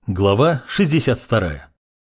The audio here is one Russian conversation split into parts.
Глава 62.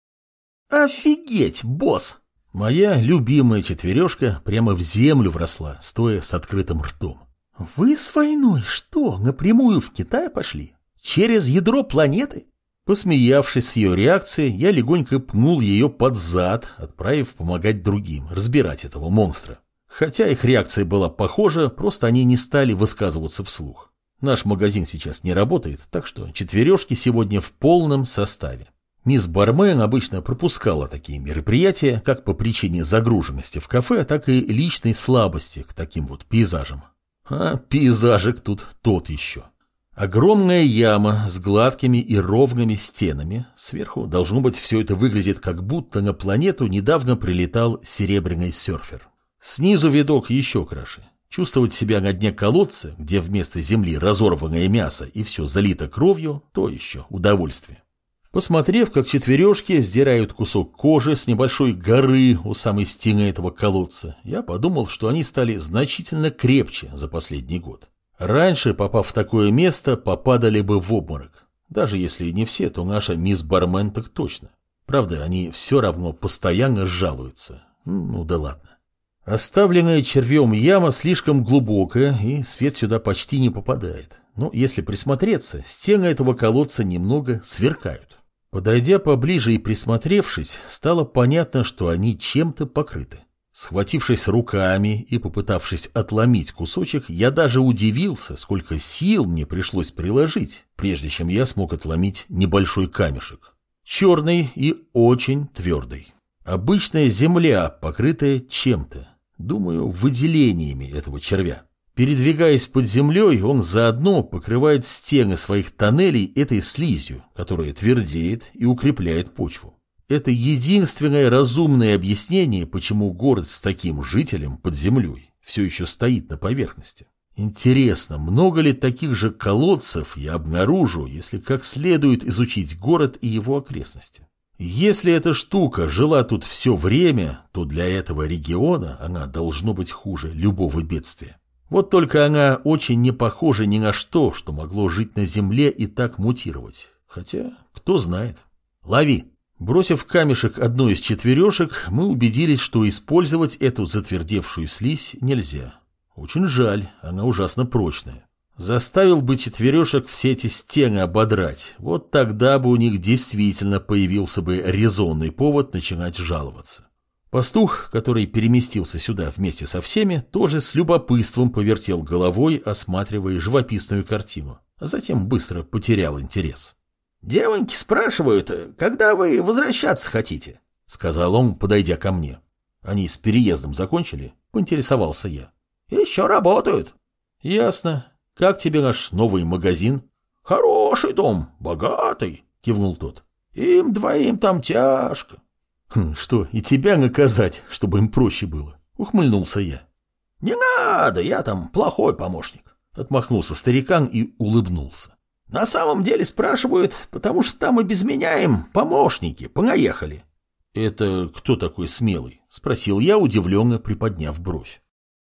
Офигеть, босс! Моя любимая четвережка прямо в землю вросла, стоя с открытым ртом. Вы с войной что, напрямую в Китай пошли? Через ядро планеты? Посмеявшись с ее реакцией, я легонько пнул ее под зад, отправив помогать другим разбирать этого монстра. Хотя их реакция была похожа, просто они не стали высказываться вслух. Наш магазин сейчас не работает, так что четвережки сегодня в полном составе. Мисс Бармен обычно пропускала такие мероприятия, как по причине загруженности в кафе, так и личной слабости к таким вот пейзажам. А пейзажик тут тот еще. Огромная яма с гладкими и ровными стенами. Сверху, должно быть, все это выглядит, как будто на планету недавно прилетал серебряный серфер. Снизу видок еще краше. Чувствовать себя на дне колодца, где вместо земли разорванное мясо и все залито кровью, то еще удовольствие. Посмотрев, как четвережки сдирают кусок кожи с небольшой горы у самой стены этого колодца, я подумал, что они стали значительно крепче за последний год. Раньше, попав в такое место, попадали бы в обморок. Даже если не все, то наша мисс Бармен так точно. Правда, они все равно постоянно жалуются. Ну да ладно. Оставленная червем яма слишком глубокая, и свет сюда почти не попадает. Но если присмотреться, стены этого колодца немного сверкают. Подойдя поближе и присмотревшись, стало понятно, что они чем-то покрыты. Схватившись руками и попытавшись отломить кусочек, я даже удивился, сколько сил мне пришлось приложить, прежде чем я смог отломить небольшой камешек. Черный и очень твердый. Обычная земля, покрытая чем-то. Думаю, выделениями этого червя. Передвигаясь под землей, он заодно покрывает стены своих тоннелей этой слизью, которая твердеет и укрепляет почву. Это единственное разумное объяснение, почему город с таким жителем под землей все еще стоит на поверхности. Интересно, много ли таких же колодцев я обнаружу, если как следует изучить город и его окрестности? Если эта штука жила тут все время, то для этого региона она должно быть хуже любого бедствия. Вот только она очень не похожа ни на что, что могло жить на земле и так мутировать. Хотя, кто знает. Лови! Бросив камешек одной из четверешек, мы убедились, что использовать эту затвердевшую слизь нельзя. Очень жаль, она ужасно прочная. Заставил бы четверешек все эти стены ободрать, вот тогда бы у них действительно появился бы резонный повод начинать жаловаться. Пастух, который переместился сюда вместе со всеми, тоже с любопытством повертел головой, осматривая живописную картину, а затем быстро потерял интерес. «Девоньки спрашивают, когда вы возвращаться хотите?» — сказал он, подойдя ко мне. «Они с переездом закончили?» — поинтересовался я. «Еще работают». «Ясно. Как тебе наш новый магазин?» «Хороший дом, богатый», — кивнул тот. «Им двоим там тяжко». «Что, и тебя наказать, чтобы им проще было?» — ухмыльнулся я. «Не надо, я там плохой помощник», — отмахнулся старикан и улыбнулся. «На самом деле спрашивают, потому что там и без меня им помощники понаехали». «Это кто такой смелый?» — спросил я, удивленно приподняв бровь.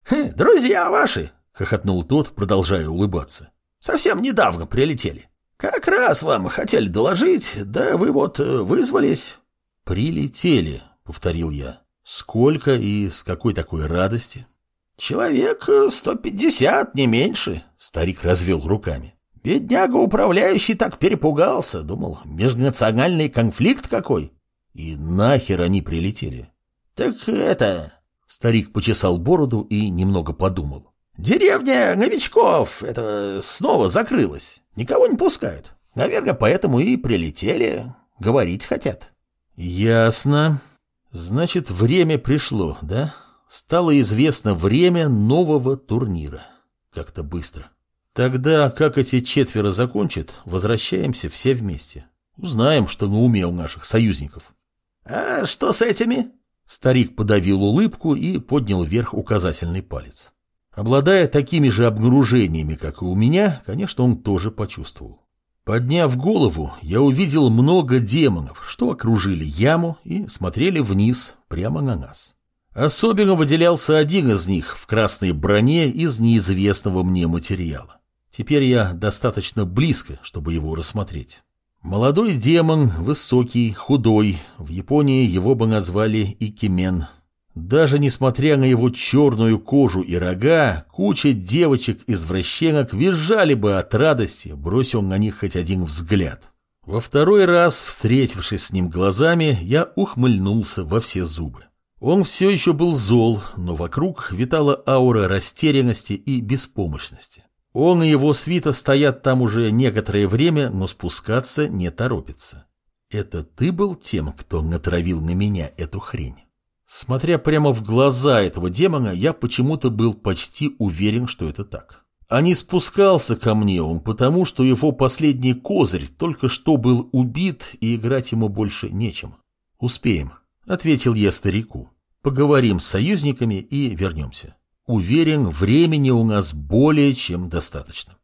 «Друзья ваши», — хохотнул тот, продолжая улыбаться. «Совсем недавно прилетели. Как раз вам хотели доложить, да вы вот вызвались». «Прилетели», — повторил я. «Сколько и с какой такой радости?» «Человек 150, не меньше», — старик развел руками. «Бедняга управляющий так перепугался, думал, межнациональный конфликт какой». «И нахер они прилетели?» «Так это...» — старик почесал бороду и немного подумал. «Деревня новичков, это снова закрылась. Никого не пускают. Наверное, поэтому и прилетели. Говорить хотят». «Ясно. Значит, время пришло, да? Стало известно время нового турнира. Как-то быстро. Тогда, как эти четверо закончат, возвращаемся все вместе. Узнаем, что на уме у наших союзников». «А что с этими?» Старик подавил улыбку и поднял вверх указательный палец. Обладая такими же обнаружениями, как и у меня, конечно, он тоже почувствовал. Подняв голову, я увидел много демонов, что окружили яму и смотрели вниз, прямо на нас. Особенно выделялся один из них в красной броне из неизвестного мне материала. Теперь я достаточно близко, чтобы его рассмотреть. Молодой демон, высокий, худой, в Японии его бы назвали икемен. Даже несмотря на его черную кожу и рога, куча девочек-извращенок визжали бы от радости, бросил на них хоть один взгляд. Во второй раз, встретившись с ним глазами, я ухмыльнулся во все зубы. Он все еще был зол, но вокруг витала аура растерянности и беспомощности. Он и его свита стоят там уже некоторое время, но спускаться не торопятся. Это ты был тем, кто натравил на меня эту хрень? Смотря прямо в глаза этого демона, я почему-то был почти уверен, что это так. А не спускался ко мне он потому, что его последний козырь только что был убит, и играть ему больше нечем. «Успеем», — ответил я старику. «Поговорим с союзниками и вернемся. Уверен, времени у нас более чем достаточно».